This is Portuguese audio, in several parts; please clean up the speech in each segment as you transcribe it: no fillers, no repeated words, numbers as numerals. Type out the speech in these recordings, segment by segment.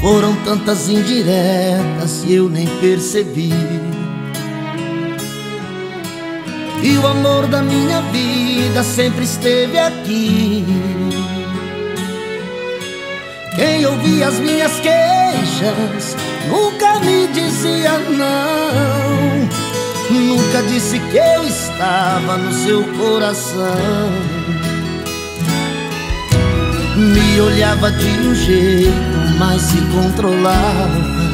Foram tantas indiretas e eu nem percebi. E o amor da minha vida sempre esteve aqui. Quem ouvia as minhas queixas nunca me dizia não. Nunca disse que eu estava no seu coração. Me olhava de um jeito, mas se controlava.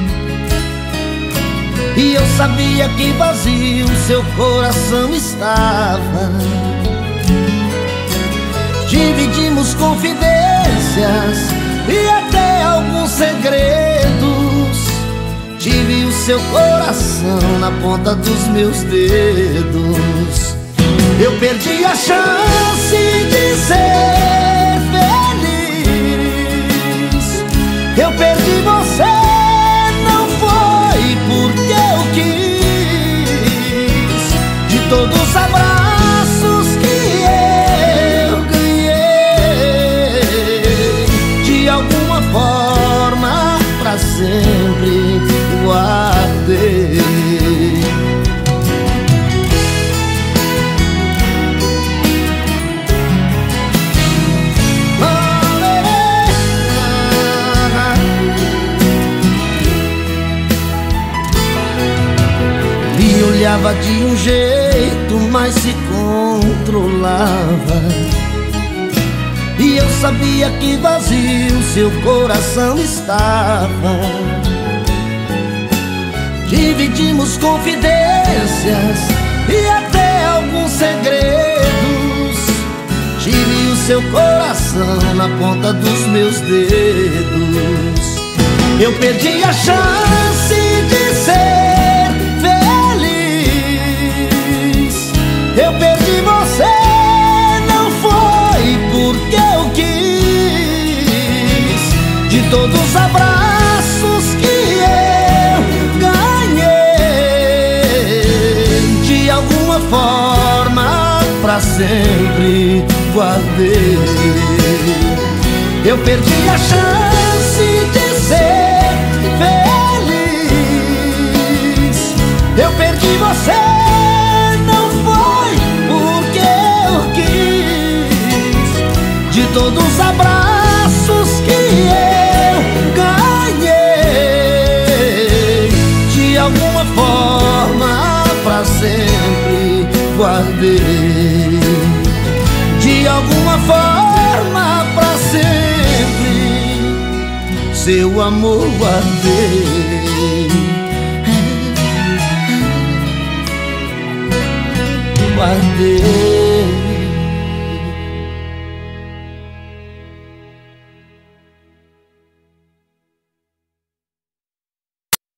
E eu sabia que vazio seu coração estava. Dividimos confidências e até alguns segredos. Tive o seu coração na ponta dos meus dedos. Eu perdi a chance de ser feliz. Eu perdi você, não foi porque eu quis. De todos os abraços que eu ganhei, de alguma forma pra sempre guardei. Me olhava de um jeito, mas se controlava. E eu sabia que vazio seu coração estava. Dividimos confidências e até alguns segredos. Tive o seu coração na ponta dos meus dedos. Eu perdi a chance de ser feliz. Eu perdi você, não foi porque eu quis. De todos os abraços que eu ganhei, de alguma forma pra sempre guardei. Eu perdi a chance de ser feliz. Eu perdi você, não foi porque eu quis. De todos os abraços que eu ganhei, de alguma forma pra sempre guardei. De alguma forma pra sempre seu amor guardei. Guardei.